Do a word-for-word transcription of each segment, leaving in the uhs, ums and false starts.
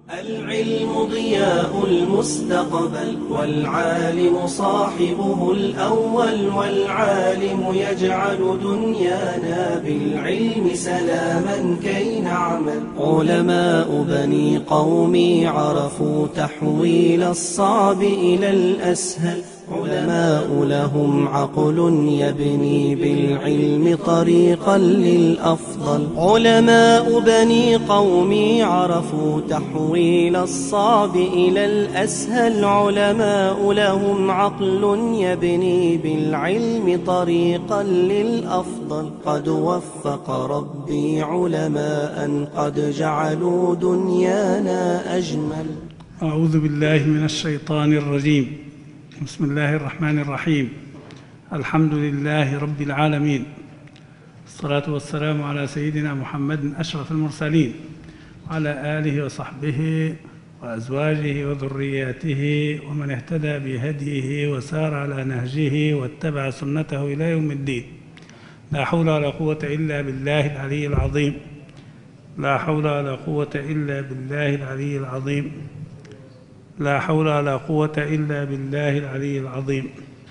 العلم ضياء المستقبل، والعالم صاحبه الأول، والعالم يجعل دنيانا بالعلم سلاما كي نعمل. علماء بني قومي عرفوا تحويل الصعب إلى الأسهل، علماء لهم عقل يبني بالعلم طريقا للأفضل. علماء بني قومي عرفوا تحويل الصعب إلى الأسهل، علماء لهم عقل يبني بالعلم طريقا للأفضل. قد وفق ربي علماء قد جعلوا دنيانا أجمل. أعوذ بالله من الشيطان الرجيم. بسم الله الرحمن الرحيم. الحمد لله رب العالمين، الصلاة والسلام على سيدنا محمد أشرف المرسلين، وعلى آله وصحبه وأزواجه وذرياته ومن اهتدى بهديه وسار على نهجه واتبع سنته إلى يوم الدين. لا حول ولا قوة إلا بالله العلي العظيم. لا حول ولا قوة إلا بالله العلي العظيم. لا حول ولا قوة إلا بالله العلي العظيم.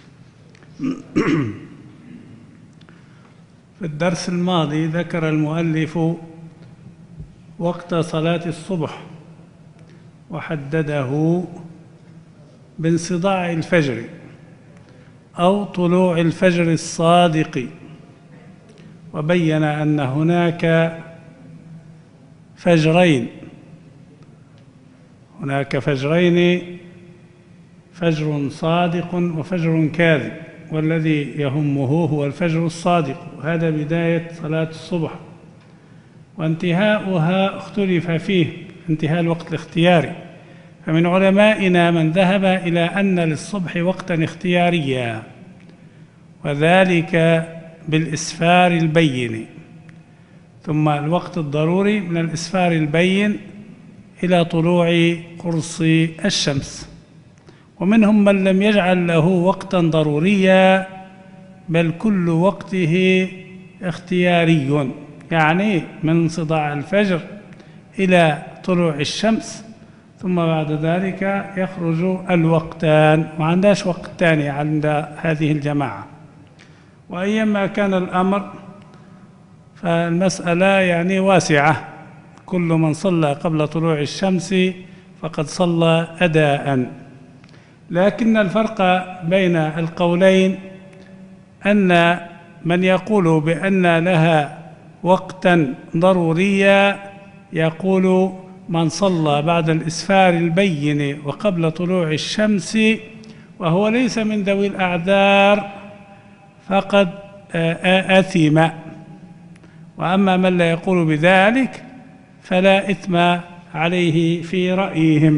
في الدرس الماضي ذكر المؤلف وقت صلاة الصبح، وحدده بانصداع الفجر أو طلوع الفجر الصادق، وبين أن هناك فجرين هناك فجرين فجر صادق وفجر كاذب، والذي يهمه هو الفجر الصادق، وهذا بداية صلاة الصبح، وانتهاؤها اختلف فيه، انتهاء الوقت الاختياري. فمن علمائنا من ذهب إلى أن للصبح وقتا اختياريا، وذلك بالإسفار البين، ثم الوقت الضروري من الإسفار البين إلى طلوع قرص الشمس. ومنهم من لم يجعل له وقتا ضروريا، بل كل وقته اختياري، يعني من انصداع الفجر إلى طلوع الشمس، ثم بعد ذلك يخرج الوقتان، وعندهاش وقت ثاني عند هذه الجماعة. وأيما كان الأمر فالمسألة يعني واسعة، كل من صلى قبل طلوع الشمس فقد صلى أداءً. لكن الفرق بين القولين أن من يقول بأن لها وقتاً ضروريا يقول من صلى بعد الإسفار البين وقبل طلوع الشمس وهو ليس من ذوي الأعذار فقد آثم، وأما من لا يقول بذلك فلا إثم عليه في رأيهم.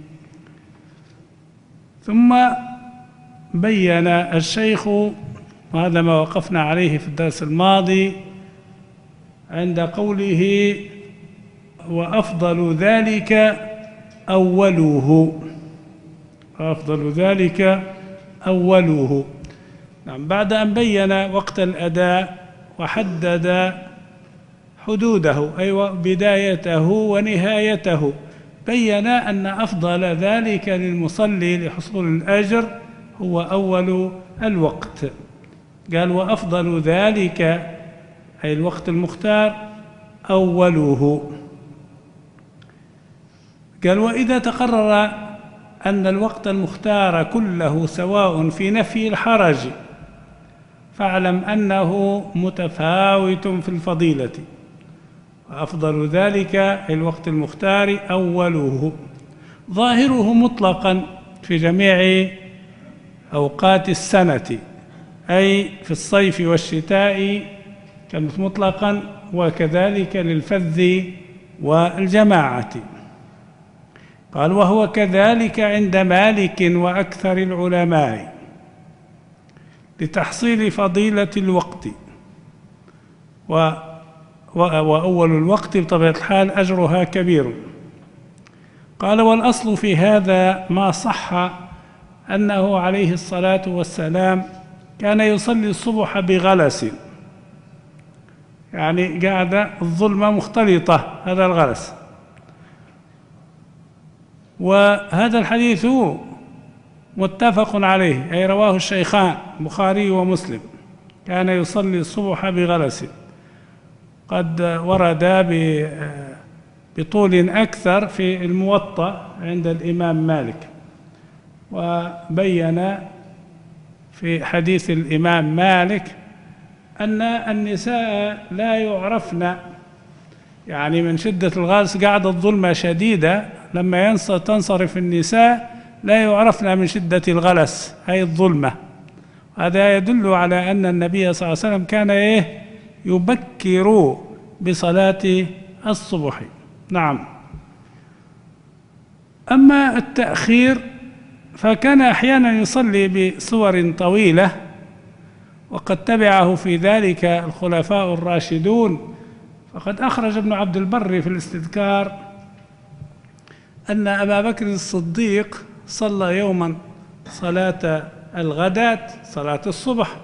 ثم بين الشيخ، وهذا ما وقفنا عليه في الدرس الماضي عند قوله وأفضل ذلك أوله، وأفضل ذلك أوله. نعم، بعد أن بين وقت الأداء وحدد حدوده أي بدايته ونهايته، بين أن أفضل ذلك للمصلي لحصول الأجر هو أول الوقت. قال وأفضل ذلك أي الوقت المختار أوله. قال وإذا تقرر أن الوقت المختار كله سواء في نفي الحرج فاعلم أنه متفاوت في الفضيلة. وأفضل ذلك الوقت المختار أوله، ظاهره مطلقا في جميع أوقات السنة، أي في الصيف والشتاء كانت مطلقا، وكذلك للفذ والجماعة. قال وهو كذلك عند مالك وأكثر العلماء لتحصيل فضيلة الوقت، و وأول الوقت بطبيعة الحال أجرها كبير. قال والأصل في هذا ما صح أنه عليه الصلاة والسلام كان يصلي الصبح بغلس، يعني قاعدة الظلمة مختلطة، هذا الغلس. وهذا الحديث متفق عليه، أي رواه الشيخان البخاري ومسلم. كان يصلي الصبح بغلس، قد ورد بطول أكثر في الموطأ عند الإمام مالك، وبين في حديث الإمام مالك أن النساء لا يعرفن، يعني من شدة الغلس قاعدة الظلمة شديدة، لما تنصرف النساء لا يعرفن من شدة الغلس أي الظلمة. هذا يدل على أن النبي صلى الله عليه وسلم كان إيه يبكر بصلاة الصبح. نعم. أما التأخير فكان أحيانا يصلي بصور طويلة، وقد تبعه في ذلك الخلفاء الراشدون. فقد أخرج ابن عبد البر في الاستذكار أن أبا بكر الصديق صلى يوما صلاة الغداة، صلاة الصبح،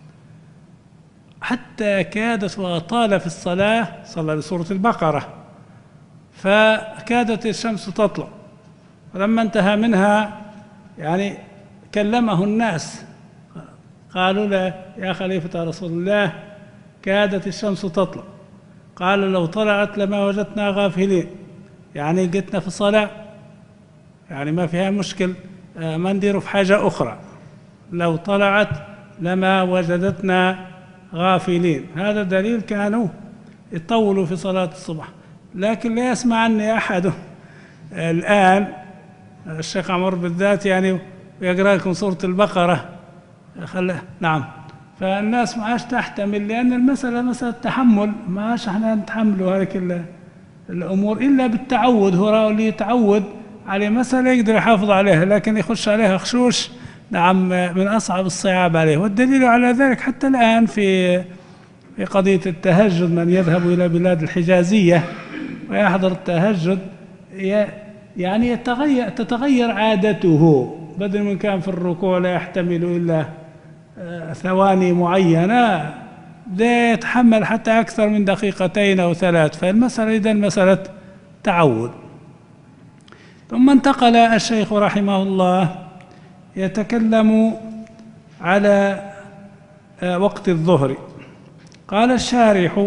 حتى كادت وطال في الصلاة، صلى بسورة البقرة، فكادت الشمس تطلع، ولما انتهى منها يعني كلمه الناس، قالوا له يا خليفة رسول الله كادت الشمس تطلع، قال لو طلعت لما وجدنا غافلين، يعني قتنا في الصلاة، يعني ما فيها مشكل، ما ندير في حاجة أخرى، لو طلعت لما وجدتنا غافلين. هذا دليل كانوا يطولوا في صلاة الصبح. لكن لا يسمع عني أحد الآن، الشيخ عمر بالذات يعني يقرأ لكم سورة البقرة خل... نعم، فالناس ما عادش تحتمل، لأن المسألة مسألة تحمل، ما عادش احنا نتحملوا هذه الأمور إلا بالتعود. هو اللي يتعود على مسألة يقدر يحافظ عليها، لكن يخش عليها خشوش نعم من أصعب الصعاب عليه. والدليل على ذلك حتى الآن في في قضية التهجد، من يذهب إلى بلاد الحجازية ويحضر التهجد يعني يتغير تتغير عادته، بدل من كان في الركوع لا يحتمل إلا ثواني معينة، ده يتحمل حتى أكثر من دقيقتين أو ثلاث. فالمسألة إذن مسألة تعود. ثم انتقل الشيخ رحمه الله يتكلم على وقت الظهر. قال الشارح: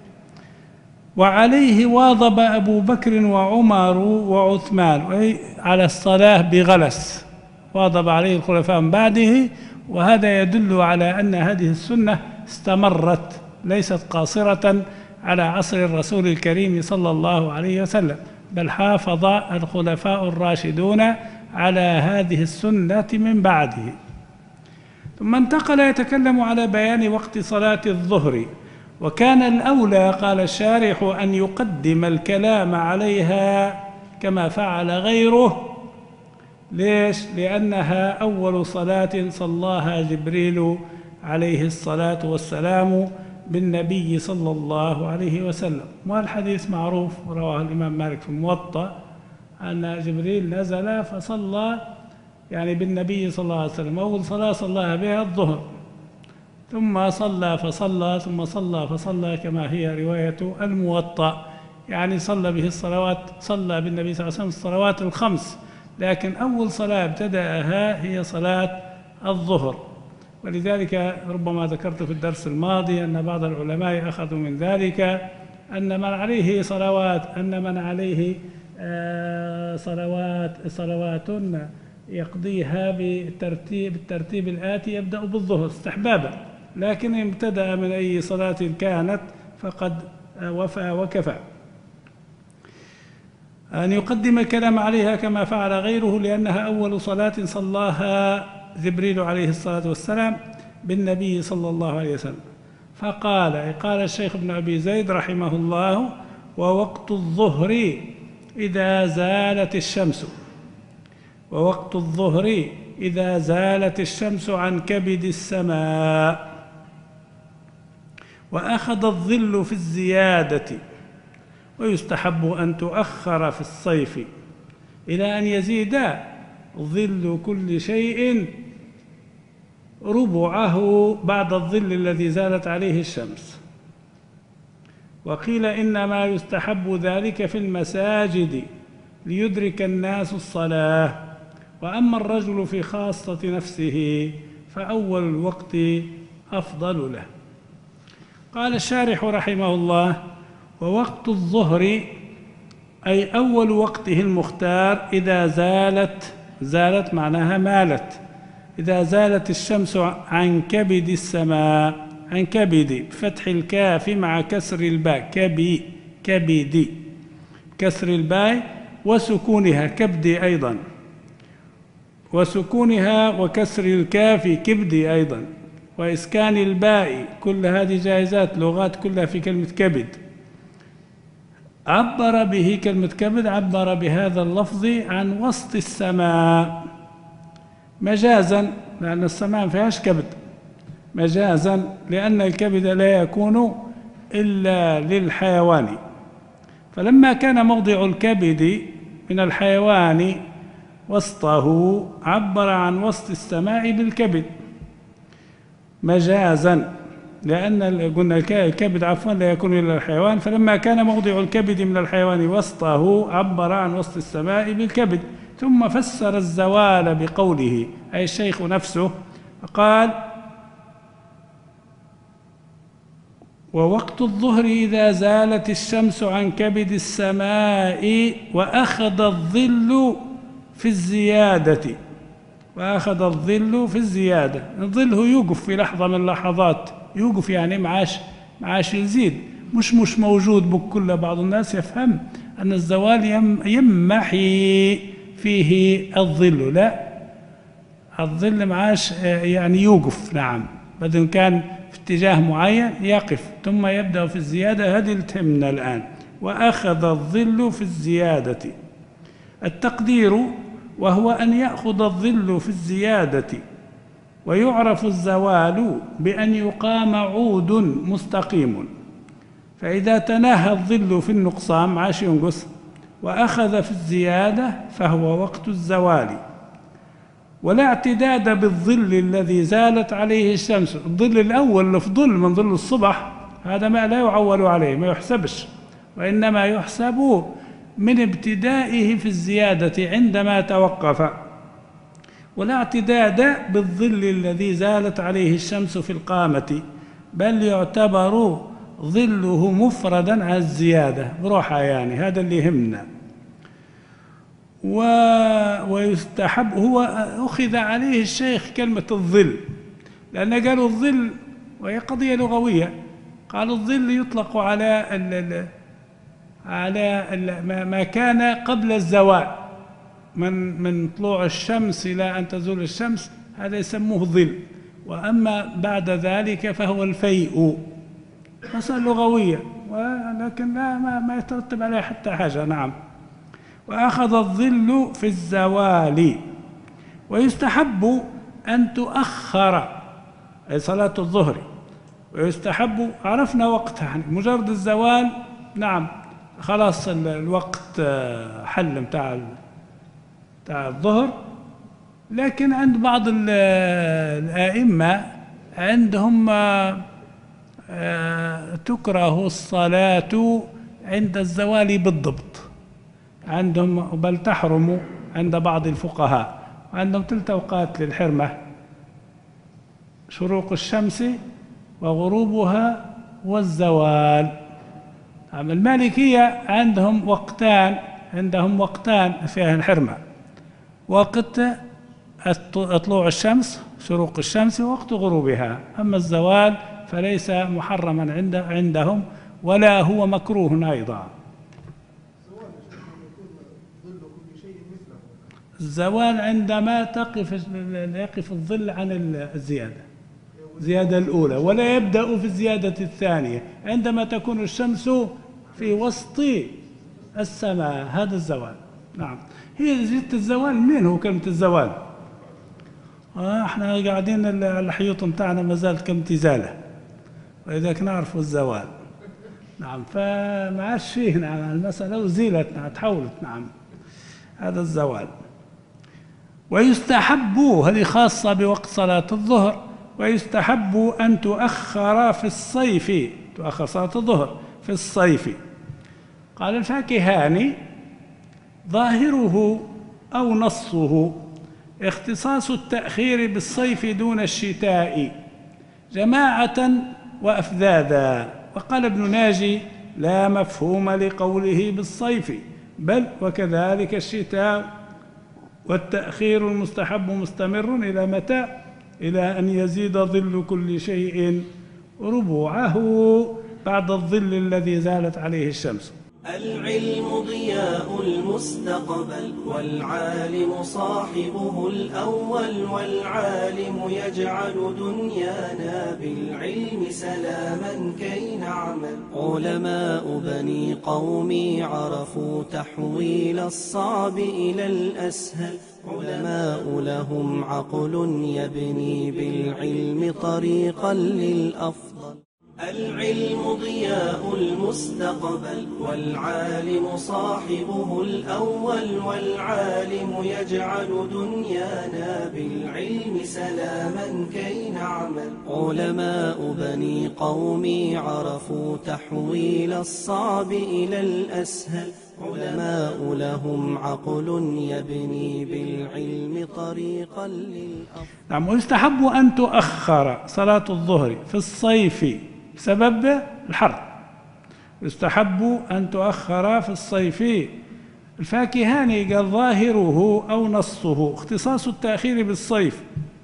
وعليه واظب أبو بكر وعمر وعثمان، أي على الصلاة بغلس، واظب عليه الخلفاء من بعده. وهذا يدل على أن هذه السنة استمرت، ليست قاصرة على عصر الرسول الكريم صلى الله عليه وسلم، بل حافظ الخلفاء الراشدون على هذه السنة من بعده. ثم انتقل يتكلم على بيان وقت صلاة الظهر. وكان الأولى، قال الشارح، أن يقدم الكلام عليها كما فعل غيره. ليش؟ لأنها أول صلاة صلاها جبريل عليه الصلاة والسلام بالنبي صلى الله عليه وسلم. والحديث معروف، رواه الإمام مالك في الموطأ، أن جبريل نزل فصلى يعني بالنبي صلى الله عليه وسلم، أول صلاة صلاها بها الظهر، ثم صلى فصلى ثم صلى فصلى، كما هي رواية الموطأ، يعني صلى به الصلوات، صلى بالنبي صلى الله عليه وسلم الصلوات الخمس، لكن أول صلاة ابتدأها هي صلاة الظهر. ولذلك ربما ذكرت في الدرس الماضي أن بعض العلماء أخذوا من ذلك أن من عليه صلوات أن من عليه صلوات صلوات يقضيها بالترتيب الترتيب الآتي: يبدأ بالظهر استحبابا، لكن إن ابتدأ من أي صلاة كانت فقد وفى وكفى. أن يقدم الكلام عليها كما فعل غيره، لأنها أول صلاة صلاها جبريل عليه الصلاة والسلام بالنبي صلى الله عليه وسلم. فقال قال الشيخ ابن أبي زيد رحمه الله: ووقت الظهر إذا زالت الشمس ووقت الظهر إذا زالت الشمس عن كبد السماء، وأخذ الظل في الزيادة، ويستحب أن تؤخر في الصيف إلى أن يزيد ظل كل شيء ربعه بعد الظل الذي زالت عليه الشمس. وقيل إنما يستحب ذلك في المساجد ليدرك الناس الصلاة، وأما الرجل في خاصة نفسه فأول الوقت أفضل له. قال الشارح رحمه الله: ووقت الظهر أي أول وقته المختار إذا زالت زالت معناها مالت إذا زالت الشمس عن كبد السماء، عن كبد بفتح الكاف مع كسر الباء، كبي كبدي، كسر الباء وسكونها كبدي أيضا، وسكونها وكسر الكاف كبدي أيضا، وإسكان الباء، كل هذه جائزات لغات كلها في كلمة كبد. عبر به كلمة كبد، عبر بهذا اللفظ عن وسط السماء مجازا، لأن السماء ما فيهاش كبد، مجازا لأن الكبد لا يكون إلا للحيوان، فلما كان موضع الكبد من الحيوان وسطه عبر عن وسط السماء بالكبد مجازا، لأن قلنا الكبد عفوا لا يكون إلا الحيوان، فلما كان موضع الكبد من الحيوان وسطه عبر عن وسط السماء بالكبد. ثم فسر الزوال بقوله، أي الشيخ نفسه، قال: ووقت الظهر إذا زالت الشمس عن كبد السماء وأخذ الظل في الزيادة، وأخذ الظل في الزيادة، الظل هو يوقف في لحظة من اللحظات، يوقف يعني معاش معاش يزيد، مش مش موجود بكل. بعض الناس يفهم أن الزوال يمحي فيه الظل، لا، الظل معاش يعني يوقف، نعم، بدل كان في اتجاه معين يقف ثم يبدأ في الزيادة، هذه اللي تهمنا الآن. وأخذ الظل في الزيادة، التقدير وهو أن يأخذ الظل في الزيادة، ويعرف الزوال بأن يقام عود مستقيم، فإذا تناهى الظل في النقصان معاش ينقص وأخذ في الزيادة فهو وقت الزوال. ولا اعتداد بالظل الذي زالت عليه الشمس، الظل الأول اللي في ظل من ظل الصبح هذا ما لا يعول عليه، ما يحسبش، وإنما يحسب من ابتدائه في الزيادة عندما توقف. ولا اعتداد بالظل الذي زالت عليه الشمس في القامة، بل يعتبر ظله مفردا عن الزيادة بروحها، يعني هذا اللي يهمنا. و... ويستحب، هو أخذ عليه الشيخ كلمة الظل، لأن قالوا الظل وهي قضية لغوية، قالوا الظل يطلق على ال... ال... على ال... ما كان قبل الزوال، من من طلوع الشمس إلى أن تزول الشمس، هذا يسموه ظل، وأما بعد ذلك فهو الفيء، مسألة لغوية، ولكن لا ما, ما يترتب عليه حتى حاجة. نعم. وأخذ الظل في الزوال. ويستحب أن تؤخر أي صلاة الظهر، ويستحب، عرفنا وقتها يعني مجرد الزوال، نعم خلاص الوقت حل متاع بتاع الظهر. لكن عند بعض الآئمة عندهم تكره الصلاة عند الزوال بالضبط، عندهم بل تحرم عند بعض الفقهاء، وعندهم ثلاث أوقات للحرمة: شروق الشمس وغروبها والزوال. المالكية عندهم وقتان عندهم وقتان فيها الحرمة: وقت طلوع الشمس شروق الشمس ووقت غروبها، أما الزوال فليس محرما عند عندهم ولا هو مكروه أيضا. الزوال عندما تقف يقف الظل عن الزيادة الزيادة الأولى، ولا يبدأ في الزيادة الثانية عندما تكون الشمس في وسط السماء، هذا الزوال. نعم. هي زيادة الزوال، منين هو كلمة الزوال؟ آه احنا قاعدين الحيوط متاعنا ما زالت كلمة إزالة، ولذلك نعرف الزوال. نعم. فما عادش فيه، نعم، المسألة أزيلت، نعم، تحولت. نعم، هذا الزوال. ويستحب، هذه خاصة بوقت صلاة الظهر، ويستحب أن تؤخر في الصيف، تؤخر صلاة الظهر في الصيف. قال الفاكهاني: ظاهره أو نصه اختصاص التأخير بالصيف دون الشتاء جماعة وأفذاذا. وقال ابن ناجي: لا مفهوم لقوله بالصيف، بل وكذلك الشتاء، والتأخير المستحب مستمر إلى متى؟ إلى أن يزيد ظل كل شيء ربوعه بعد الظل الذي زالت عليه الشمس. العلم ضياء المستقبل، والعالم صاحبه الأول، والعالم يجعل دنيانا بالعلم سلاما كي نعمل. علماء بني قومي عرفوا تحويل الصعب إلى الأسهل، علماء لهم عقل يبني بالعلم طريقا للأفضل. العلم ضياء المستقبل، والعالم صاحبه الأول، والعالم يجعل دنيانا بالعلم سلاما كي نعمل. علماء بني قومي عرفوا تحويل الصعب إلى الأسهل، علماء لهم عقل يبني بالعلم طريقا للأفضل. نعم. ويستحب أن تؤخر صلاة الظهر في الصيف بسبب الحر. يستحب أن تؤخر في الصيف. الفاكهاني قال: ظاهره أو نصه اختصاص التأخير بالصيف.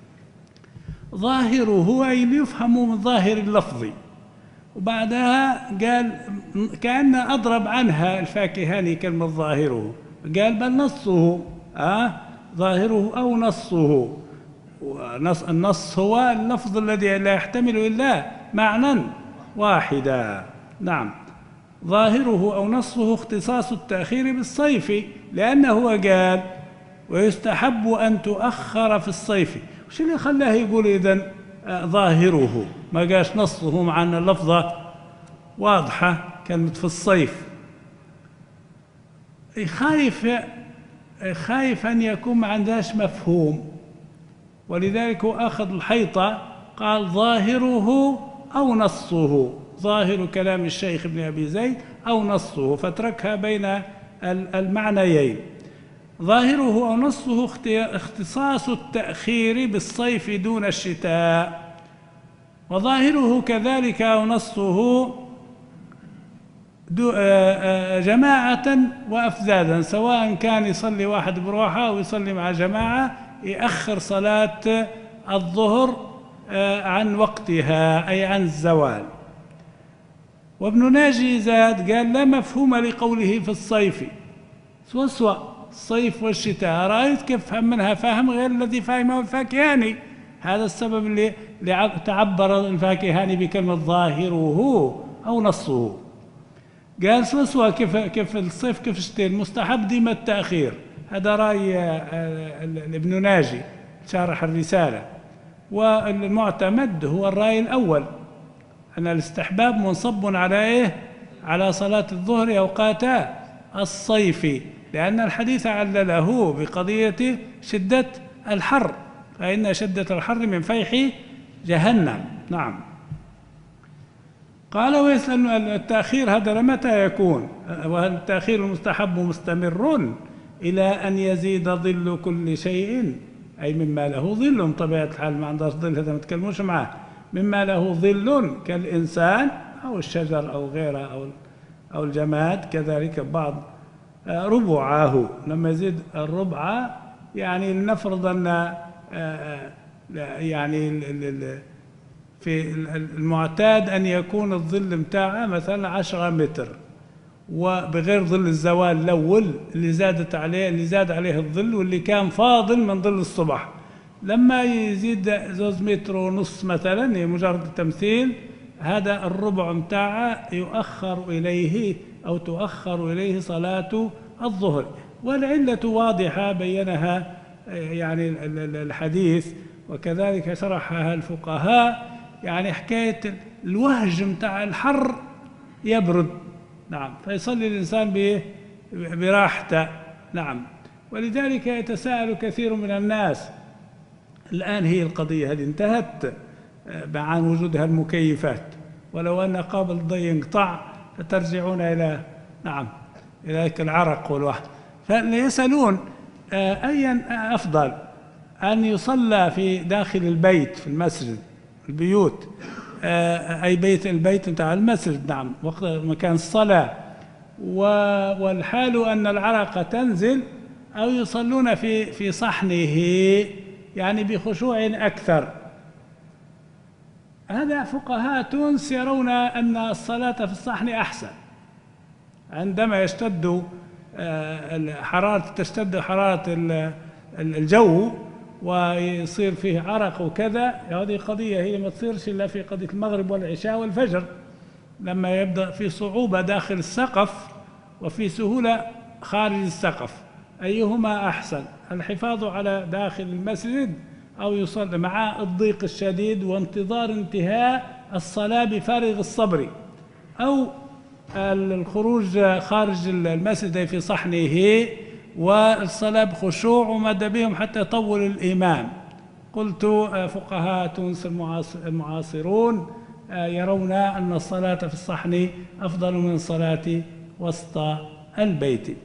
ظاهره أي يفهم من ظاهر اللفظ، وبعدها قال كأن أضرب عنها الفاكهاني كلمة ظاهره، قال: بل نصه. آه ظاهره أو نصه. ونص النص هو اللفظ الذي لا يحتمل إلا معنى واحدا. نعم. ظاهره أو نصه اختصاص التأخير بالصيف، لأنه قال: ويستحب أن تؤخر في الصيف. وش اللي خلاه يقول إذن ظاهره ما قاش نصه، مع أن اللفظة واضحة كلمة في الصيف؟ خايف خايف أن يكون ما عندهاش مفهوم، ولذلك أخذ الحيطة قال: ظاهره أو نصه، ظاهر كلام الشيخ ابن أبي زيد أو نصه، فتركها بين المعنيين. ظاهره أو نصه اختصاص التأخير بالصيف دون الشتاء. وظاهره كذلك أو نصه جماعة وأفذاذا، سواء كان يصلي واحد بروحه أو يصلي مع جماعة، يأخر صلاة الظهر عن وقتها أي عن الزوال. وابن ناجي زاد قال: لا مفهوم لقوله في الصيف، سوى سوى الصيف والشتاء. رأيت كيف فهم منها فهم غير الذي فهمه الفاكهاني. هذا السبب اللي تعبر الفاكهاني بكلمة ظاهره أو نصه. قال سوى سوى كيف كيف الصيف كيف الشتاء، المستحب ديما التأخير. هذا رأي ابن ناجي شارح الرسالة. والمعتمد هو الرأي الأول، أن الاستحباب منصب على إيه؟ على صلاة الظهر أوقات الصيف، لأن الحديث علله بقضية شدة الحر، فإن شدة الحر من فيح جهنم. نعم. قال: ويسأل التأخير هذا متى يكون؟ والتأخير المستحب مستمر إلى أن يزيد ظل كل شيء، أي مما له ظل بطبيعة الحال، ما عندهاش ظل هذا ما تكلموش معه، مما له ظل كالإنسان أو الشجر أو غيره أو أو الجماد، كذلك بعض ربعه. لما يزيد الربع يعني لنفرض أن يعني في المعتاد أن يكون الظل متاعه مثلا عشرة متر، وبغير ظل الزوال الأول اللي زادت عليه اللي زاد عليه الظل واللي كان فاضل من ظل الصبح، لما يزيد زوز متر ونص مثلا، مجرد تمثيل، هذا الربع متاعه يؤخر إليه أو تؤخر إليه صلاة الظهر. والعلة واضحة بينها يعني الحديث، وكذلك شرحها الفقهاء. يعني حكاية الوهج متاع الحر يبرد، نعم، فيصلي الإنسان براحته. نعم. ولذلك يتساءل كثير من الناس، الآن هي القضية هذه انتهت مع وجودها المكيفات، ولو أن قابل الضي ينقطع فترجعون إلى نعم إلى العرق والوحد. فيسألون أيا أفضل، أن يصلى في داخل البيت في المسجد البيوت، أي بيت البيت بتاع المسجد، نعم، وقت مكان الصلاة، والحال أن العرق تنزل، أو يصلون في في صحنه يعني بخشوع أكثر. هذا فقهاء تونس يرون أن الصلاة في الصحن أحسن. عندما يشتد حرارة تشتد حرارة الجو ويصير فيه عرق وكذا، هذه قضية هي ما تصيرش إلا في قضية المغرب والعشاء والفجر، لما يبدأ في صعوبة داخل السقف وفي سهولة خارج السقف. أيهما أحسن، الحفاظ على داخل المسجد أو يصلي مع الضيق الشديد وانتظار انتهاء الصلاة بفارغ الصبر، أو الخروج خارج المسجد في صحنه والصلاة بخشوع ومد بهم حتى يطول الإمام؟ قلت فقهاء تونس المعاصرون يرون أن الصلاة في الصحن أفضل من الصلاة وسط البيت.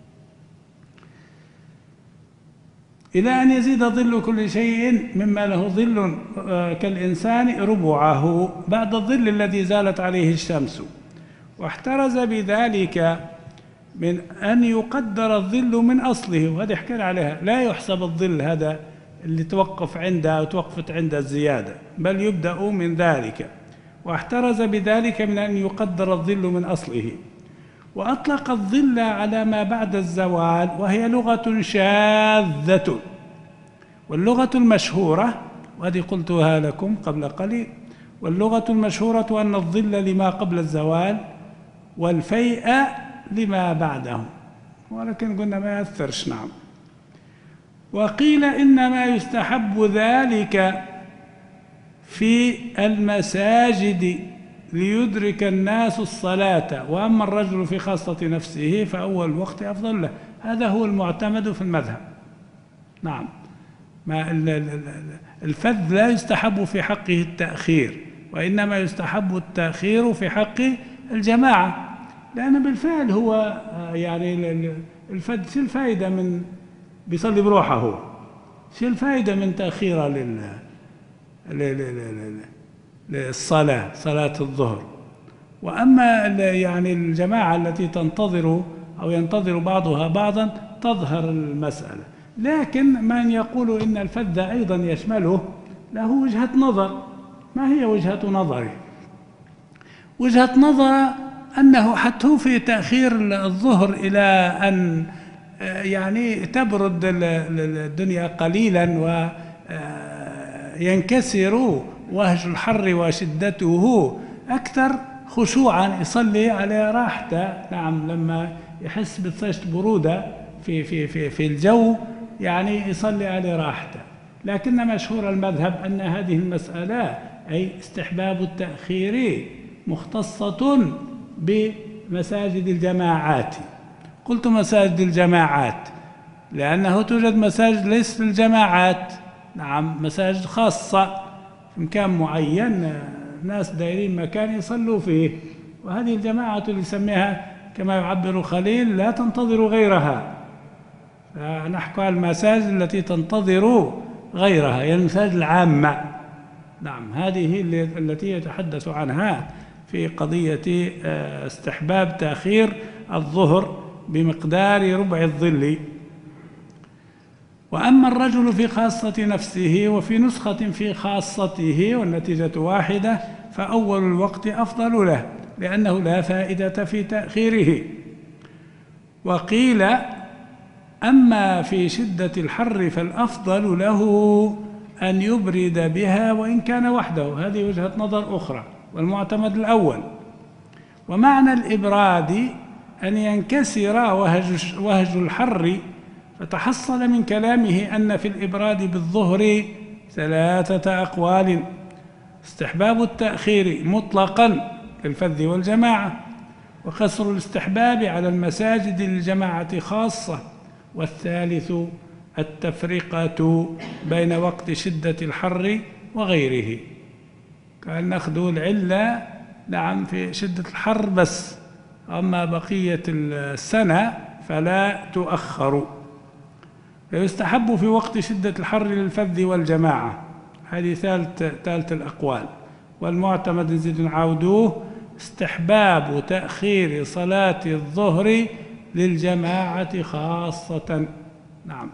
إلى أن يزيد ظل كل شيء مما له ظل كالإنسان ربعه بعد الظل الذي زالت عليه الشمس، واحترز بذلك من أن يقدر الظل من أصله. وهذه حكينا عليها، لا يحسب الظل هذا اللي توقف عنده أو توقفت عنده الزيادة، بل يبدأ من ذلك. واحترز بذلك من أن يقدر الظل من أصله. وأطلق الظل على ما بعد الزوال، وهي لغة شاذة. واللغة المشهورة، وهذه قلتها لكم قبل قليل، واللغة المشهورة أن الظل لما قبل الزوال والفيء لما بعده، ولكن قلنا ما يأثرش. نعم. وقيل إنما يستحب ذلك في المساجد ليدرك الناس الصلاة، وأما الرجل في خاصة نفسه فأول الوقت أفضل له. هذا هو المعتمد في المذهب. نعم. ما الفذ لا يستحب في حقه التأخير، وإنما يستحب التأخير في حق الجماعة، لأن بالفعل هو يعني الفذ شو الفائدة من بيصلي بروحه؟ هو شو الفائدة من تأخيره لل للصلاة، صلاة الظهر؟ وأما يعني الجماعة التي تنتظر أو ينتظر بعضها بعضا تظهر المسألة. لكن من يقول إن الفذ أيضا يشمله له وجهة نظر. ما هي وجهة نظره؟ وجهة نظر أنه حتى في تأخير الظهر إلى أن يعني تبرد الدنيا قليلا وينكسر وهج الحر وشدته أكثر خشوعا، يصلي على راحته. نعم. لما يحس بطيشة برودة في في في في الجو يعني يصلي على راحته. لكن مشهور المذهب أن هذه المسألة أي استحباب التأخير مختصة بمساجد الجماعات. قلت مساجد الجماعات لأنه توجد مساجد ليست للجماعات. نعم. مساجد خاصة في مكان معين، ناس دايرين مكان يصلوا فيه، وهذه الجماعة اللي يسميها كما يعبر خليل لا تنتظر غيرها. نحكي على المساجد التي تنتظر غيرها، يعني المساجد العامة. نعم. هذه التي يتحدث عنها في قضية استحباب تأخير الظهر بمقدار ربع الظل. وأما الرجل في خاصة نفسه وفي نسخة في خاصته والنتيجة واحدة، فأول الوقت أفضل له، لأنه لا فائدة في تأخيره. وقيل أما في شدة الحر فالأفضل له أن يبرد بها وإن كان وحده. هذه وجهة نظر أخرى، والمعتمد الأول. ومعنى الإبراد أن ينكسر وهج, وهج الحر. فتحصل من كلامه أن في الإبراد بالظهر ثلاثة أقوال: استحباب التأخير مطلقا كالفذ والجماعة، وقصر الاستحباب على المساجد للجماعة خاصة، والثالث التفرقة بين وقت شدة الحر وغيره. كان ناخذ العلة نعم في شدة الحر بس، أما بقية السنة فلا تؤخر. فيستحب في وقت شدة الحر للفذ والجماعة، هذه ثالث ثالث الأقوال. والمعتمد نزيد نعاودوه استحباب تأخير صلاة الظهر للجماعة خاصة. نعم،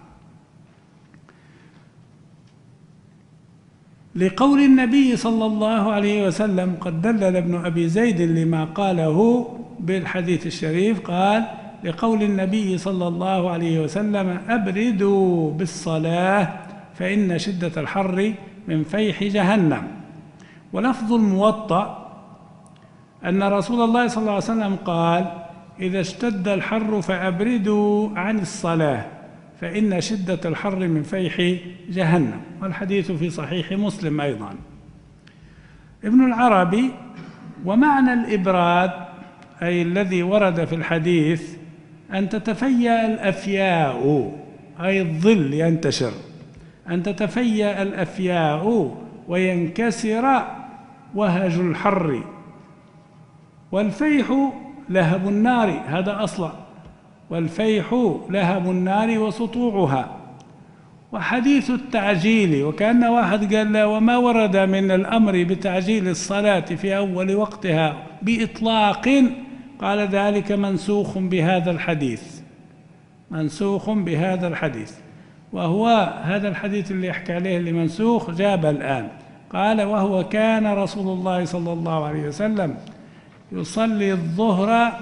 لقول النبي صلى الله عليه وسلم، قد دلل ابن أبي زيد لما قاله بالحديث الشريف، قال لقول النبي صلى الله عليه وسلم أبردوا بالصلاة فإن شدة الحر من فيح جهنم. ولفظ الموطأ أن رسول الله صلى الله عليه وسلم قال إذا اشتد الحر فأبردوا عن الصلاة فإن شدة الحر من فيح جهنم، والحديث في صحيح مسلم أيضا. ابن العربي: ومعنى الإبراد أي الذي ورد في الحديث أن تتفيأ الأفياء، أي الظل ينتشر، أن تتفيأ الأفياء وينكسر وهج الحر. والفيح لهب النار، هذا أصلا، والفيح لهب النار وسطوعها. وحديث التعجيل، وكأن واحد قال له وما ورد من الأمر بتعجيل الصلاة في أول وقتها بإطلاق، قال ذلك منسوخ بهذا الحديث، منسوخ بهذا الحديث. وهو هذا الحديث اللي يحكي عليه اللي منسوخ جاب الآن، قال وهو كان رسول الله صلى الله عليه وسلم يصلي الظهر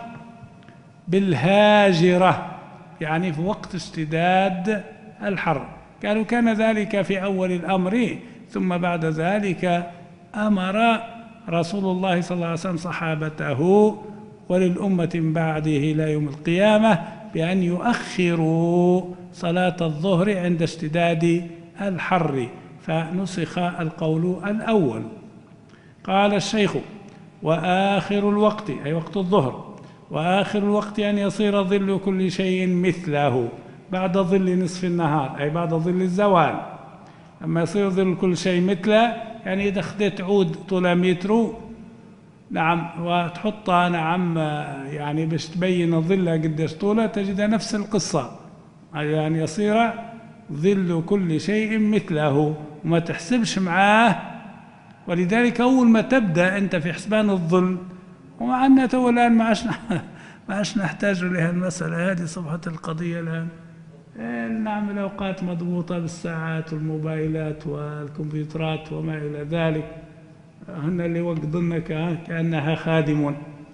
بالهاجرة، يعني في وقت اشتداد الحر. قالوا كان ذلك في أول الأمر، ثم بعد ذلك أمر رسول الله صلى الله عليه وسلم صحابته وللأمة من بعده إلى يوم القيامة بأن يؤخروا صلاة الظهر عند اشتداد الحر، فنسخ القول الأول. قال الشيخ: وآخر الوقت أي وقت الظهر، وآخر الوقت أن يصير ظل كل شيء مثله، بعد ظل نصف النهار أي بعد ظل الزوال. أما يصير ظل كل شيء مثله يعني إذا أخذت عود طولها متر، نعم، وتحطها نعم يعني باش تبين ظلها قديش طولها، تجدها نفس القصة، يعني يصير ظل كل شيء مثله وما تحسبش معاه. ولذلك أول ما تبدأ أنت في حسبان الظل، ومع أننا تو الآن ما عادش ما عادش نحتاج لها المسألة هذه، صبحت القضية الآن نعم الأوقات مضبوطة بالساعات والموبايلات والكمبيوترات وما إلى ذلك، هن اللي وقضنك كأنها خادم.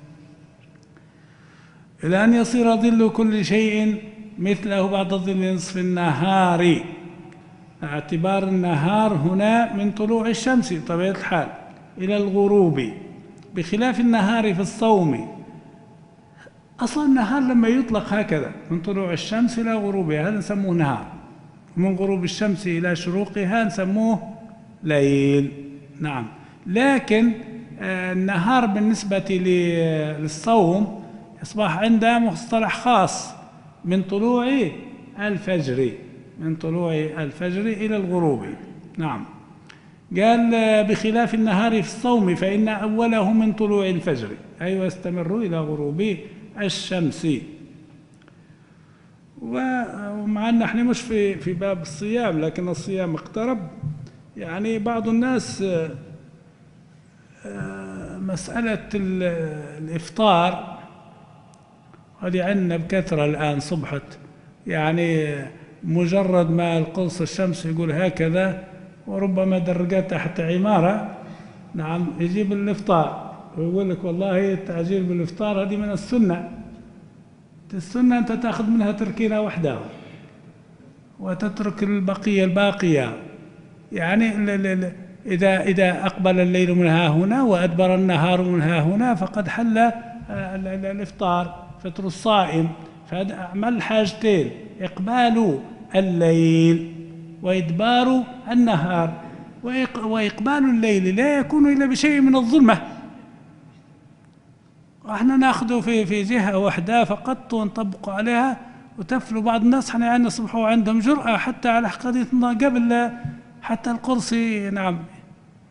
إلى أن يصير ظل كل شيء مثله بعد ظل نصف النهار، اعتبار النهار هنا من طلوع الشمس بطبيعة الحال إلى الغروب، بخلاف النهار في الصوم. أصلا النهار لما يطلق هكذا من طلوع الشمس إلى غروبها هذا نسموه نهار، من غروب الشمس إلى شروقها نسموه ليل. نعم، لكن النهار بالنسبة للصوم يصبح عنده مصطلح خاص من طلوع الفجر، من طلوع الفجر إلى الغروب. نعم، قال بخلاف النهار في الصوم فإن أوله من طلوع الفجر أي ويستمر إلى غروب الشمس. ومع أن احنا مش في في باب الصيام، لكن الصيام اقترب، يعني بعض الناس مسألة الإفطار هذه عندنا بكثرة الآن، صبحت يعني مجرد ما القرص الشمس يقول هكذا وربما درجات تحت عمارة، نعم، يجيب الإفطار ويقول لك والله التعجيل بالإفطار هذه من السنة. السنة أنت تأخذ منها تركينة وحدها وتترك البقية الباقية، يعني إذا إذا أقبل الليل من ها هنا وأدبر النهار من ها هنا فقد حل الإفطار، فطر الصائم. فأعمل حاجتين: إقبال الليل وإدبار النهار. وإقبال الليل لا يكون إلا بشيء من الظلمة، وإحنا نأخذه في في جهة واحدة فقط ونطبق عليها وتفلو. بعض الناس احنا يعني يصبحوا عندهم جرأة حتى على قضية قبل حتى القرص، نعم،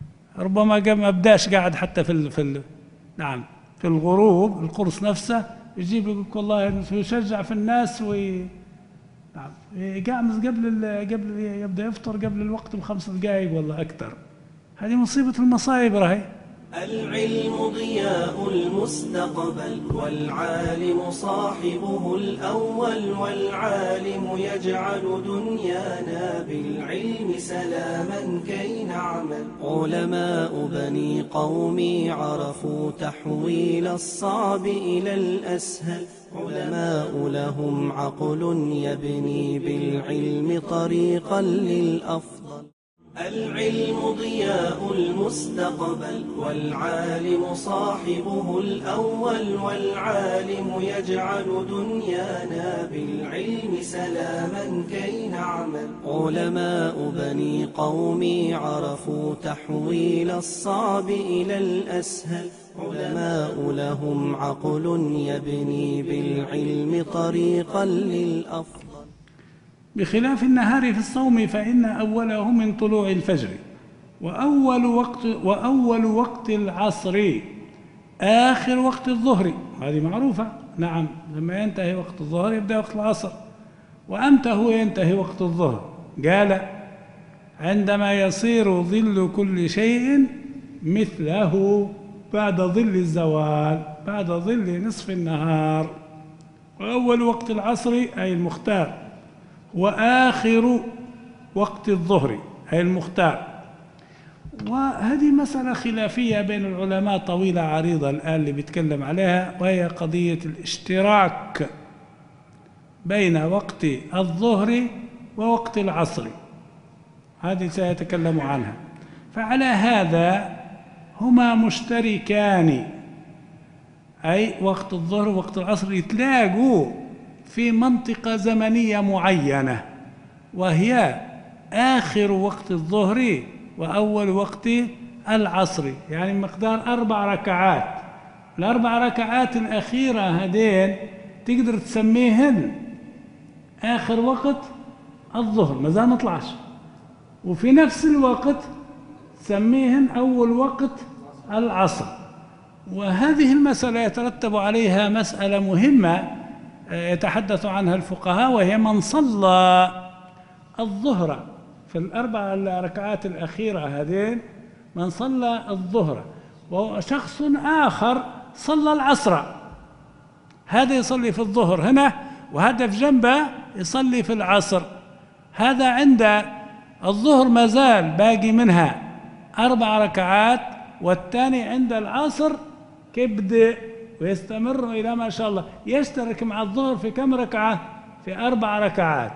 ربما قبل ما بداش قاعد حتى في ال في ال نعم في الغروب القرص نفسه يجيب يقول لك والله يشجع في الناس وي نعم يقعمز قبل ال... قبل يبدا يفطر قبل الوقت بخمس دقائق ولا اكثر. هذه مصيبه المصايب راهي. العلم ضياء المستقبل والعالم صاحبه الأول، والعالم يجعل دنيانا بالعلم سلاما كي نعمل. علماء بني قومي عرفوا تحويل الصعب إلى الأسهل، علماء لهم عقل يبني بالعلم طريقا للأفضل. العلم ضياء المستقبل والعالم صاحبه الأول، والعالم يجعل دنيانا بالعلم سلاما كي نعمل. علماء بني قومي عرفوا تحويل الصعب إلى الأسهل، علماء لهم عقل يبني بالعلم طريقا للأفضل. بخلاف النهار في الصوم فإن أوله من طلوع الفجر، وأول وقت وأول وقت العصر آخر وقت الظهر، هذه معروفة. نعم، لما ينتهي وقت الظهر يبدأ وقت العصر. وأمتى هو ينتهي وقت الظهر؟ قال عندما يصير ظل كل شيء مثله بعد ظل الزوال، بعد ظل نصف النهار. وأول وقت العصر أي المختار، وآخر وقت الظهر أي المختار. وهذه مسألة خلافية بين العلماء طويلة عريضة الآن اللي بيتكلم عليها، وهي قضية الاشتراك بين وقت الظهر ووقت العصر، هذه سيتكلم عنها. فعلى هذا هما مشتركان، أي وقت الظهر ووقت العصر يتلاقوا في منطقة زمنية معينة، وهي آخر وقت الظهر وأول وقت العصر، يعني مقدار أربع ركعات. الأربع ركعات الأخيرة هذين تقدر تسميهن آخر وقت الظهر، ما زال ما طلعش، وفي نفس الوقت تسميهن أول وقت العصر. وهذه المسألة يترتب عليها مسألة مهمة يتحدث عنها الفقهاء، وهي من صلى الظهر في الأربع ركعات الأخيرة هذين، من صلى الظهر وشخص آخر صلى العصر، هذا يصلي في الظهر هنا وهذا في جنبه يصلي في العصر. هذا عند الظهر ما زال باقي منها أربع ركعات، والثاني عند العصر كبدأ ويستمر إلى ما شاء الله يشترك مع الظهر في كم ركعة؟ في أربع ركعات،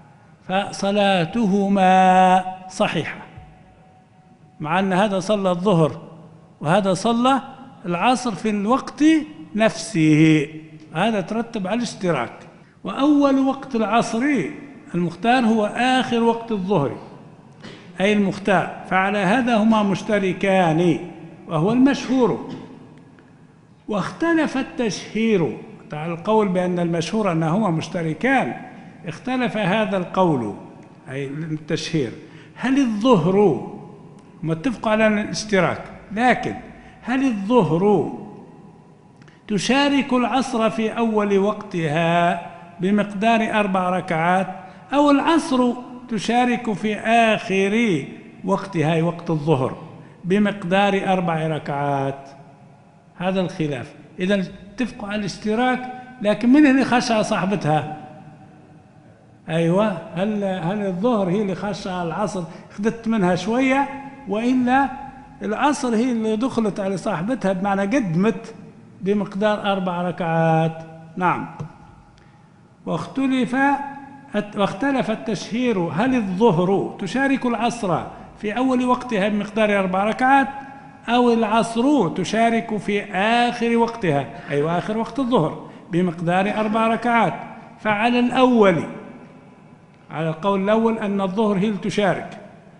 فصلاتهما صحيحة، مع أن هذا صلى الظهر وهذا صلى العصر في الوقت نفسه. هذا ترتب على الاشتراك. وأول وقت العصر المختار هو آخر وقت الظهر أي المختار، فعلى هذا هما مشتركان وهو المشهور. واختلف التشهير، تعالى القول بأن المشهور أنهما مشتركان، اختلف هذا القول أي التشهير. هل الظهر، متفق على الاشتراك، لكن هل الظهر تشارك العصر في أول وقتها بمقدار أربع ركعات، أو العصر تشارك في آخر وقتها وقت الظهر بمقدار أربع ركعات؟ هذا الخلاف. إذا اتفقوا على الاشتراك، لكن من اللي خشى صاحبتها؟ أيوة، هل هل الظهر هي اللي خشى العصر خدت منها شوية، وإلا العصر هي اللي دخلت على صاحبتها بمعنى قدمت بمقدار أربع ركعات؟ نعم. واختلف واختلف التشهير، هل الظهر تشارك العصر في أول وقتها بمقدار أربع ركعات، أو العصر تشارك في آخر وقتها أي أيوة آخر وقت الظهر بمقدار أربع ركعات؟ فعلى الأول، على القول الأول أن الظهر هي تشارك،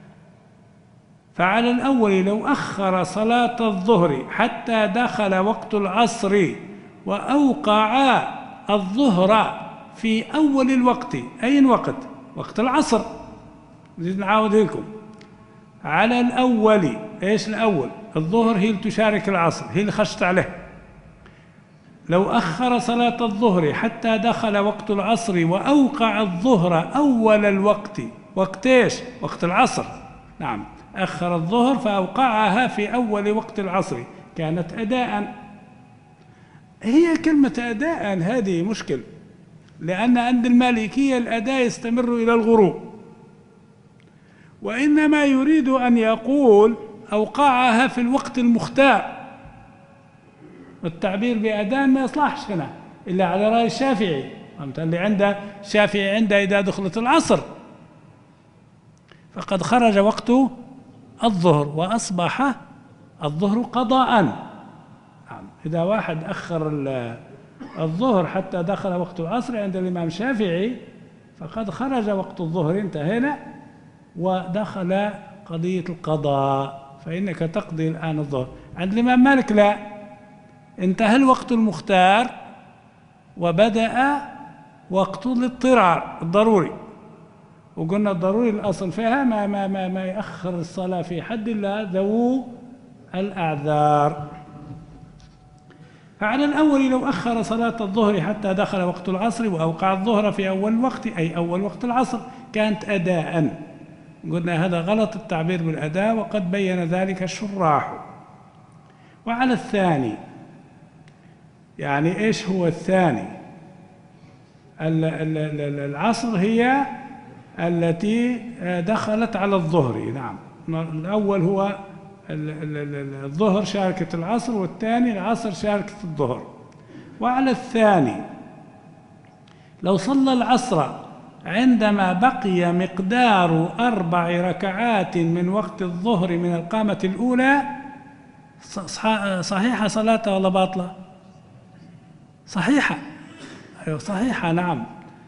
فعلى الأول لو أخر صلاة الظهر حتى دخل وقت العصر وأوقع الظهر في أول الوقت، أي وقت؟ وقت العصر. نزيد نعاود لكم على الأول. إيش الأول؟ الظهر هي اللي تشارك العصر، هي اللي خشت عليه. لو أخر صلاة الظهر حتى دخل وقت العصر وأوقع الظهر أول الوقت، وقت إيش؟ وقت العصر. نعم، أخر الظهر فأوقعها في أول وقت العصر، كانت أداء. هي كلمة أداء هذه مشكل، لأن عند المالكية الأداء يستمر إلى الغروب، وإنما يريد أن يقول أوقعها في الوقت المختار. والتعبير بأداء ما يصلحش هنا إلا على رأي الشافعي، فهمت؟ اللي عنده الشافعي عنده إذا دخلت العصر فقد خرج وقت الظهر وأصبح الظهر قضاء. نعم، إذا واحد أخر الظهر حتى دخل وقت العصر عند الإمام الشافعي فقد خرج وقت الظهر، انتهينا، ودخل قضية القضاء، فإنك تقضي الآن الظهر. عند الإمام مالك لا، انتهى الوقت المختار وبدأ وقت الاضطرار الضروري، وقلنا الضروري الأصل فيها ما, ما, ما, ما يأخر الصلاة في حد الله ذو الأعذار. فعلى الأول لو أخر صلاة الظهر حتى دخل وقت العصر وأوقع الظهر في أول وقت، أي أول وقت العصر، كانت أداء. قلنا هذا غلط التعبير بالأداء، وقد بين ذلك الشراح. وعلى الثاني، يعني إيش هو الثاني؟ العصر هي التي دخلت على الظهر. نعم، الأول هو الظهر شاركت العصر، والثاني العصر شاركت الظهر. وعلى الثاني لو صلى العصر عندما بقي مقدار أربع ركعات من وقت الظهر من القامة الأولى، صحيحة صلاته ولا باطلة؟ صحيحة، أيوة صحيحة. نعم،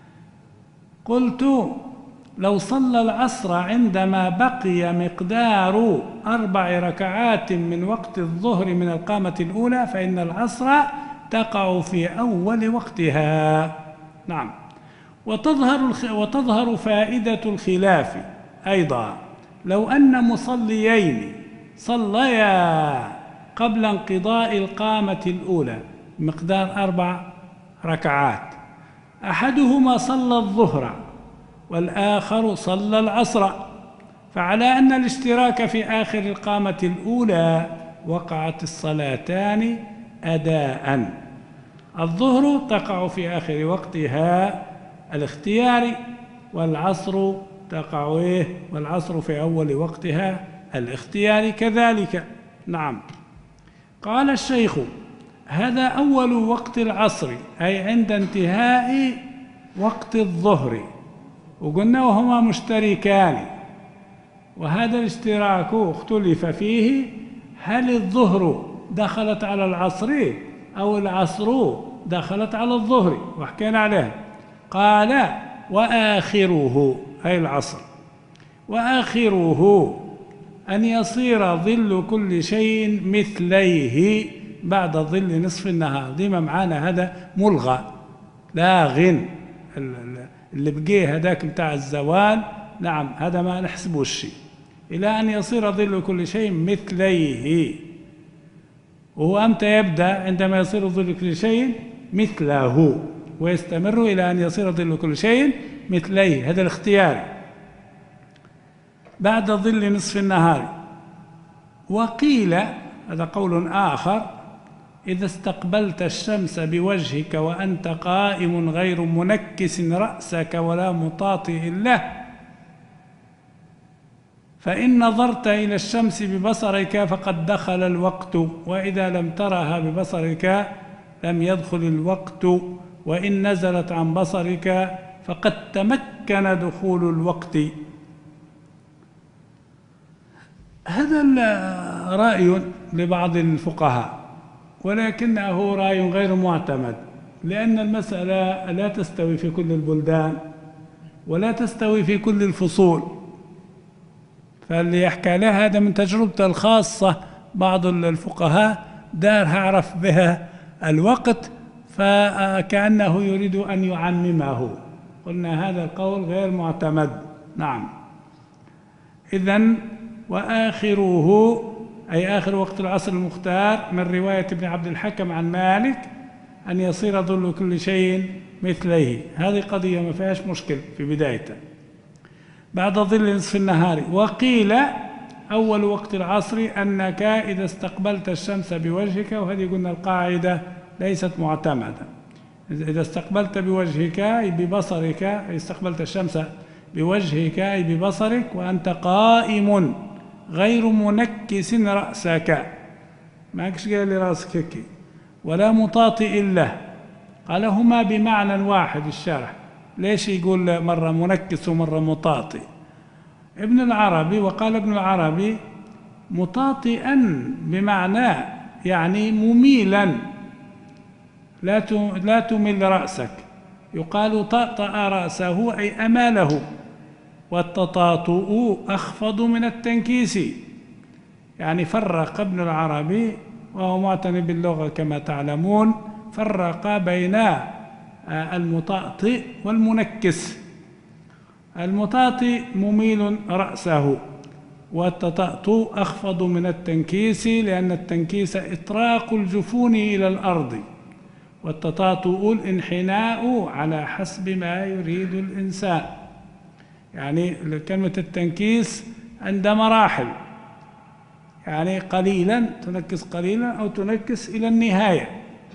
قلت لو صلى العصر عندما بقي مقدار أربع ركعات من وقت الظهر من القامة الأولى فإن العصر تقع في أول وقتها. نعم، وتظهر وتظهر فائدة الخلاف أيضا لو أن مصليين صليا قبل انقضاء القامة الأولى مقدار أربع ركعات، أحدهما صلى الظهر والآخر صلى العصر، فعلى أن الاشتراك في آخر القامة الأولى وقعت الصلاتان أداء. الظهر تقع في آخر وقتها الاختياري، والعصر تقع إيه؟ والعصر في أول وقتها الاختياري كذلك. نعم، قال الشيخ: هذا أول وقت العصر، أي عند انتهاء وقت الظهر، وقلنا وهما مشتركان، وهذا الاشتراك اختلف فيه، هل الظهر دخلت على العصر أو العصر دخلت على الظهر، وحكينا عليه. قال: وآخره، أي العصر، وآخره أن يصير ظل كل شيء مثليه بعد ظل نصف النهار. ديما معانا هذا ملغى لاغ، اللي بقيه هذاك متاع الزوال. نعم، هذا ما نحسبوش شيء، إلى أن يصير ظل كل شيء مثليه. وهو أمتى يبدأ؟ عندما يصير ظل كل شيء مثله، ويستمر إلى أن يصير ظل كل شيء مثليه، هذا الاختياري بعد ظل نصف النهار. وقيل، هذا قول آخر: إذا استقبلت الشمس بوجهك وأنت قائم غير منكس رأسك ولا مطاطئ له، فإن نظرت إلى الشمس ببصرك فقد دخل الوقت، وإذا لم ترها ببصرك لم يدخل الوقت، وإن نزلت عن بصرك فقد تمكن دخول الوقت. هذا رأي لبعض الفقهاء، ولكنه رأي غير معتمد، لأن المسألة لا تستوي في كل البلدان ولا تستوي في كل الفصول. فاللي يحكى له هذا من تجربته الخاصة، بعض الفقهاء دارها عرف بها الوقت، فكأنه يريد أن يعممه. قلنا هذا القول غير معتمد. نعم، إذن وآخره أي آخر وقت العصر المختار من رواية ابن عبد الحكم عن مالك أن يصير ظل كل شيء مثليه. هذه قضية ما فيهاش مشكل في بدايتها. بعد ظل نصف النهار. وقيل أول وقت العصر أنك إذا استقبلت الشمس بوجهك، وهذه قلنا القاعدة ليست معتمدة، إذا استقبلت بوجهك أي ببصرك، استقبلت الشمس بوجهك أي ببصرك وأنت قائم غير منكس رأسك، ما كش قال لي رأسك هيك، ولا مطاطئ له. قال هما بمعنى واحد الشارح، ليش يقول مرة منكس ومرة مطاطئ؟ ابن العربي وقال ابن العربي مطاطئا بمعنى يعني مميلا، لا لا تمل رأسك، يقال طأطأ رأسه أي أماله، والتطاطؤ أخفض من التنكيس. يعني فرق ابن العربي وهو معتني باللغة كما تعلمون، فرق بين المطاطئ والمنكس. المطاطئ مميل رأسه، والتطأطؤ أخفض من التنكيس، لأن التنكيس إطراق الجفون إلى الأرض، والتطاطؤ الانحناء على حسب ما يريد الإنسان. يعني كلمة التنكيس عند مراحل، يعني قليلا تنكس قليلا أو تنكس إلى النهاية.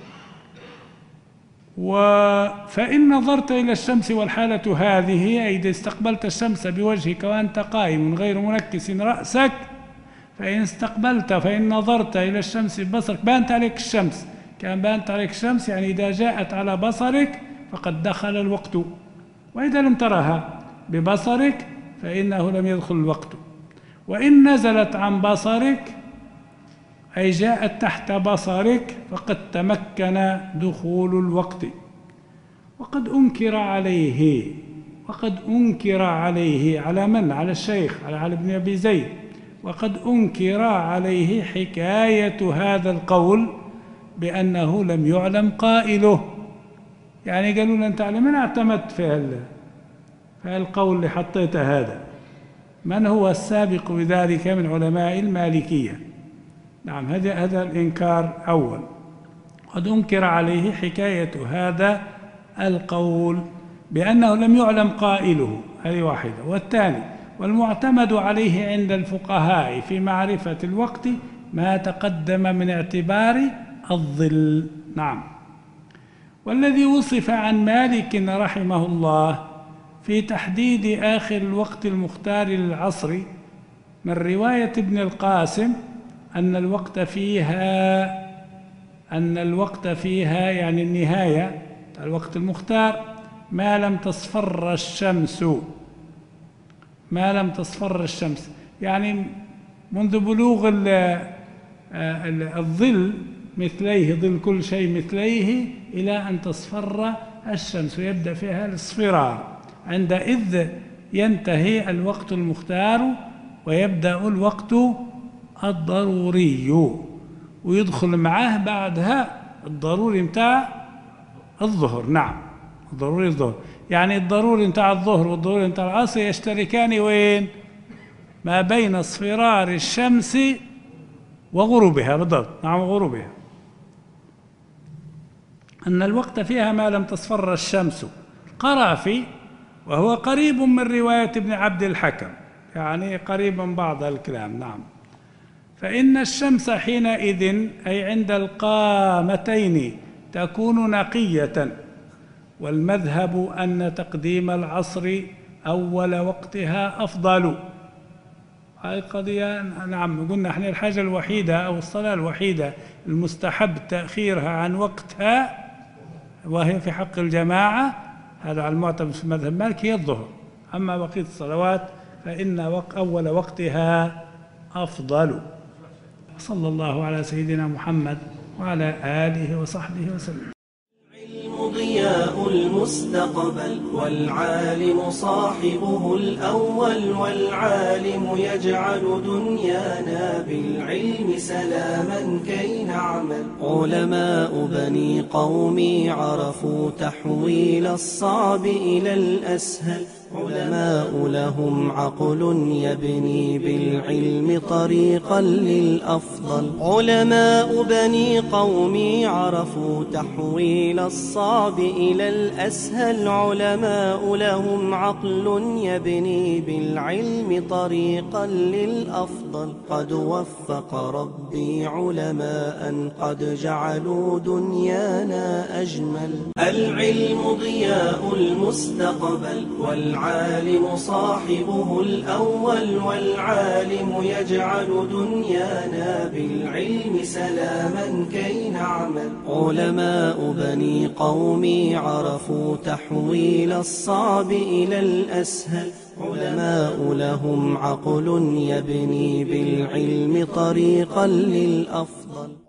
فإن نظرت إلى الشمس والحالة هذه، أي إذا استقبلت الشمس بوجهك وأنت قائم غير منكس رأسك، فإن استقبلت فإن نظرت إلى الشمس ببصرك، بانت عليك الشمس، كان بانت عليك الشمس يعني إذا جاءت على بصرك فقد دخل الوقت، وإذا لم ترها ببصرك فإنه لم يدخل الوقت. وإن نزلت عن بصرك أي جاءت تحت بصرك فقد تمكن دخول الوقت. وقد أنكر عليه وقد أنكر عليه على من؟ على الشيخ على علي بن أبي زيد. وقد أنكر عليه حكاية هذا القول بأنه لم يعلم قائله. يعني قالوا له أنت على من اعتمدت في القول اللي حطيته هذا؟ من هو السابق بذلك من علماء المالكية؟ نعم، هذا هذا الإنكار أول. قد أنكر عليه حكاية هذا القول بأنه لم يعلم قائله، هذه واحدة. والثاني والمعتمد عليه عند الفقهاء في معرفة الوقت ما تقدم من اعتبار الظل. نعم. والذي وصف عن مالك رحمه الله في تحديد آخر الوقت المختار للعصر من رواية ابن القاسم أن الوقت فيها أن الوقت فيها يعني النهاية الوقت المختار ما لم تصفر الشمس ما لم تصفر الشمس يعني منذ بلوغ الظل مثليه، ظل كل شيء مثليه، إلى أن تصفر الشمس ويبدأ فيها الاصفرار. عندئذ ينتهي الوقت المختار ويبدأ الوقت الضروري، ويدخل معه بعدها الضروري متاع الظهر. نعم، الضروري الظهر، يعني الضروري متاع الظهر والضروري متاع العصر يشتركان وين؟ ما بين اصفرار الشمس وغروبها. بالضبط، نعم، غروبها. أن الوقت فيها ما لم تصفر الشمس. قرافي وهو قريب من رواية ابن عبد الحكم، يعني قريب من بعض الكلام. نعم. فإن الشمس حينئذ أي عند القامتين تكون نقية، والمذهب أن تقديم العصر أول وقتها أفضل. هذه قضية. نعم، قلنا احنا الحاجة الوحيدة أو الصلاة الوحيدة المستحب تأخيرها عن وقتها وهي في حق الجماعة، هذا على المعتمد في المذهب المالكي، هي الظهر. أما بقية الصلوات فإن وق أول وقتها أفضل. صلى الله على سيدنا محمد وعلى آله وصحبه وسلم. العلم ضياء المستقبل، والعالم صاحبه الأول، والعالم يجعل دنيانا بالعلم سلاما كي نعمل. علماء بني قومي عرفوا تحويل الصعب إلى الأسهل، علماء لهم عقل يبني بالعلم طريقا للأفضل. علماء بني قومي عرفوا تحويل الصعب إلى الأسهل. علماء لهم عقل يبني بالعلم طريقا للأفضل. قد وفق ربي علماء قد جعلوا دنيانا أجمل. العلم ضياء المستقبل والعالم صاحبه الأول. والعالم يجعل دنيانا بالعلم سلاما كي نعمل. علماء بني قومي عرفوا تحويل الصعب إلى الأسهل. علماء لهم عقل يبني بالعلم طريقا للأفضل.